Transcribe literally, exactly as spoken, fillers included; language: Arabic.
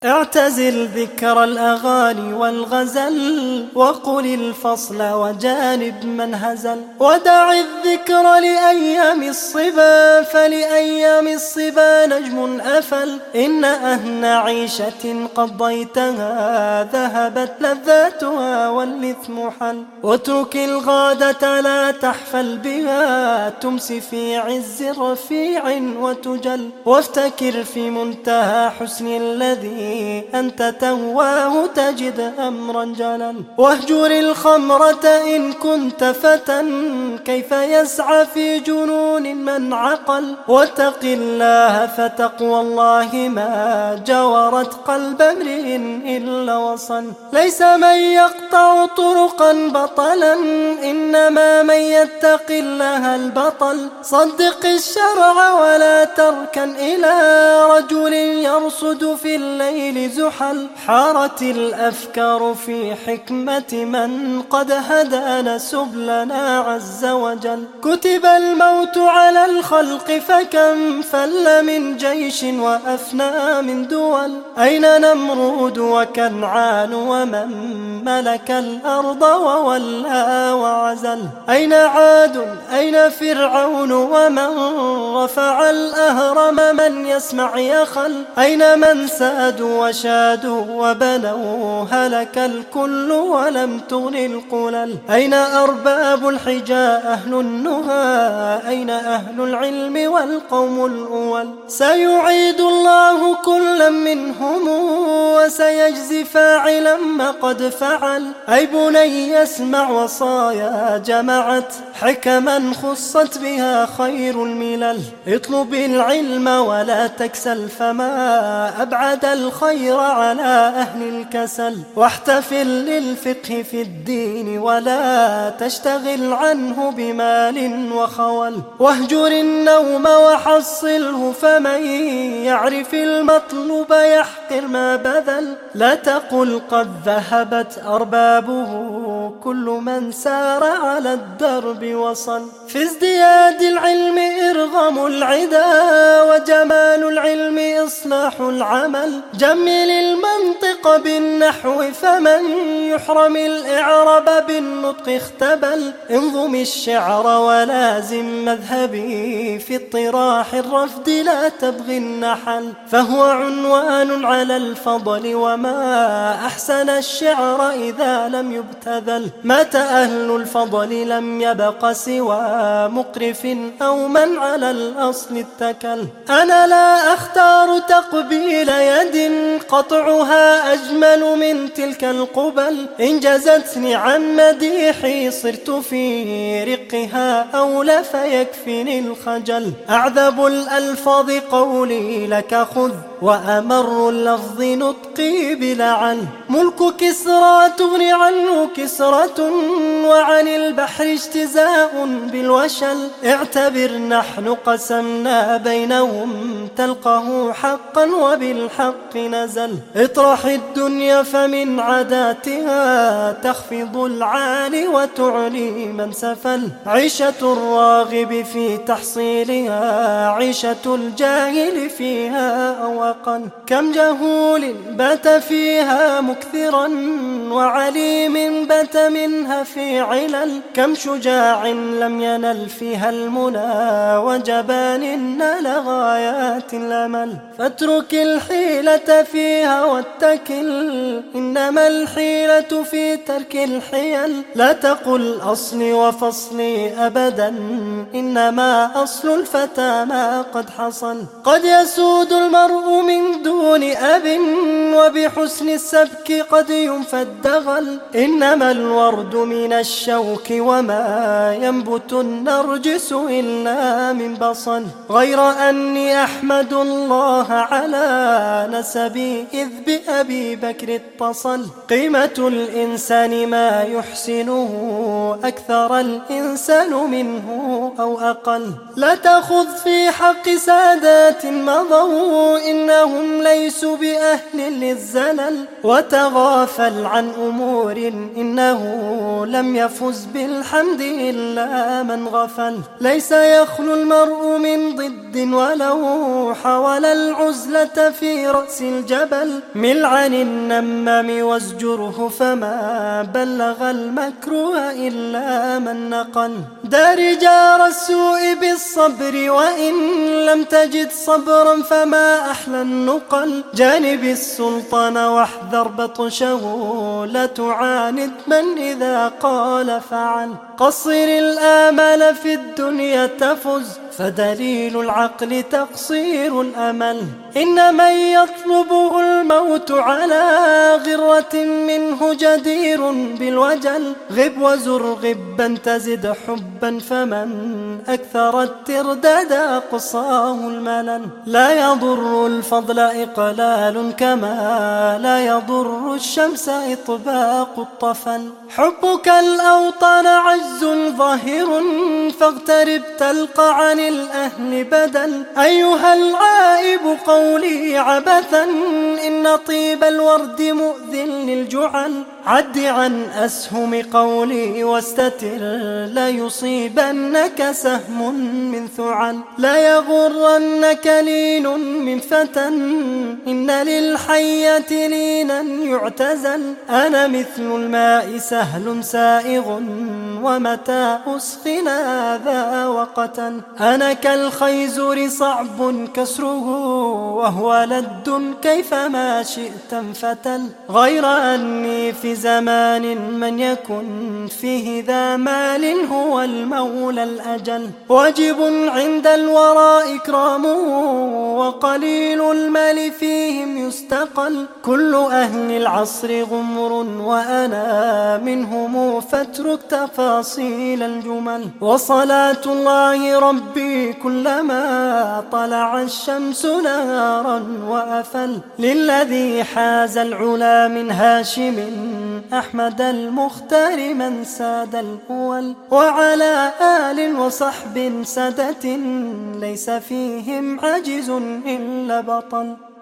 اعتزل ذكر الأغاني والغزل وقل الفصل وجانب من هزل، ودع الذكر لأيام الصبا فلأيام الصبا نجم أفل. إن أهن عيشة قضيتها ذهبت لذاتها والإثم حل، واترك الغادة لا تحفل بها تمسي في عز رفيع وتجل، وافتكر في منتهى حسن الذي أنت تهواه تجد أمرا جلل. واهجر الخمرة إن كنت فتى كيف يسعى في جنون من عقل، واتق الله فتقوى الله ما جورت قلب امرئ إلا وصل. ليس من يقطع طرقا بطلا إنما من يتق الله البطل، صدق الشرع ولا تركن إلى رجل يرصد في الليل زحل. حارت الأفكار في حكمة من قد هدانا سبلنا عز وجل، كتب الموت على الخلق فكم فل من جيش وأفنى من دول. أين نمرود وكنعان ومن ملك الأرض وولى وعزل، أين عاد أين فرعون ومن رفع الأهرم من يسمع يخل، أين من سادوا وشادوا وبنوا هلك الكل ولم تغن القلل. أين أرباب الحجاء أهل النهى أين أهل العلم والقوم الأول، سيعيد الله كلا منهم وسيجزي فاعلا ما قد فعل. أي بني اسمع وصايا جمعت حكما خصت بها خير الملل، اطلب العلم ولا تكسل فما أبعد الخير على أهل الكسل، واحتفل للفقه في الدين ولا تشتغل عنه بمال وخول. واهجر النوم وحصله فمن يعرف المطلوب يحقر ما بذل، لا تقل قد ذهبت أربابه كل من سار على الدرب وصل. في ازدياد العلم إرغم العدا وجمال العلم إصلاح العمل، جمل المنطق بالنحو فمن يحرم الإعراب بالنطق اختبل. انظم الشعر ولازم مذهبي في اطراح الرفد لا تبغي النحل، فهو عنوان على الفضل وما أحسن الشعر إذا لم يبتذل. مات أهل الفضل لم يبق سوى مقرف أو من على الأصل اتكل. أنا لا أختار تقبيل يد قطعها أجمل من تلك القبل، إن جزتني عن مديحي صرت في رقها أولى فيكفني الخجل. أعذب الألفاظ قولي لك خذ وأمر اللفظ نطقي بلعل، ملك كسرى تغني عنه كسرة وعن البحر اجتزاء بالوشل. اعتبر نحن قسمنا بينهم تلقه حقا وبالحق نزل، اطرح الدنيا فمن عاداتها تخفض العالي وتعلي من سفل. عيشة الراغب في تحصيلها عيشة الجاهل فيها أو أقل، كم جهول بات فيها مكثرا وعليم بات منها في علل، كم شجاع لم ينل فيها المنى وجبان نال غايات الأمل. فاترك الحيلة فيها واتكل إنما الحيلة في ترك الحيل، لا تقل أصلي وفصلي أبدا إنما أصل الفتى ما قد حصل. قد يسود المرء من دون أب وبحسن السبك قد ينفى الدغل، إنما الورد من الشوك وما ينبت النرجس إلا من بصل. غير أني أحمد الله على نسبي إذ بأبي بكر اتصل، قيمة الإنسان ما يحسنه أكثر الإنسان منه أو أقل. لا تخذ في حق سادات مضوا إن إنهم ليسوا بأهل للزلل، وتغافل عن أمور إنه لم يفز بالحمد إلا من غفل. ليس يخلو المرء من ضد ولو حاول العزلة في رأس الجبل. مل عن النمام وازجره فما بلغ المكروه إلا من نقل. دار جار السوء بالصبر وإن لم تجد صبرا فما أحلى النقل. جانب السلطان واحذر بطشه لا تعاند من إذا قال فعل. قصر الآمال في الدنيا تفز فدليل العقل تقصير الأمل. إن من يطلبه الموت على غرة منه جدير بالوجل. غب وزر غبا تزد حبا فمن أكثر الترداد أقصاه الملل. لا يضر الفضل إقلال كما لا يضر الشمس إطباق الطفل. حبك الأوطان عجز ظاهر فاغترب تلقى عن الأهل بدل. أيها العائب قولي عبثا إن طيب الورد مؤذ للجعل. عد عن أسهم قولي واستتر لا يصيبنك سهم من ثعل. لا يغرنك لين من فتى إن للحية لينا يعتزل. أنا مثل الماء سهل سائغ ومتى أسخنا ذا وقتا. أنا كالخيزر صعب كسره وهو لد كيفما شئت انفتل. غير أني في زمان من يكن فيه ذا مال هو المولى الأجل. واجب عند الورى إكرامه وقليل المال فيهم يستقل. كل أهل العصر غمر وأنا منهم فاترك تفاصيل الجمل. وصلاة الله ربي كلما طلع الشمس نهارا وأفل. للذي حاز العلا من هاشم أحمد المختار من ساد الأول. وعلى آل وصحب سدة ليس فيهم عجز إلا بطل.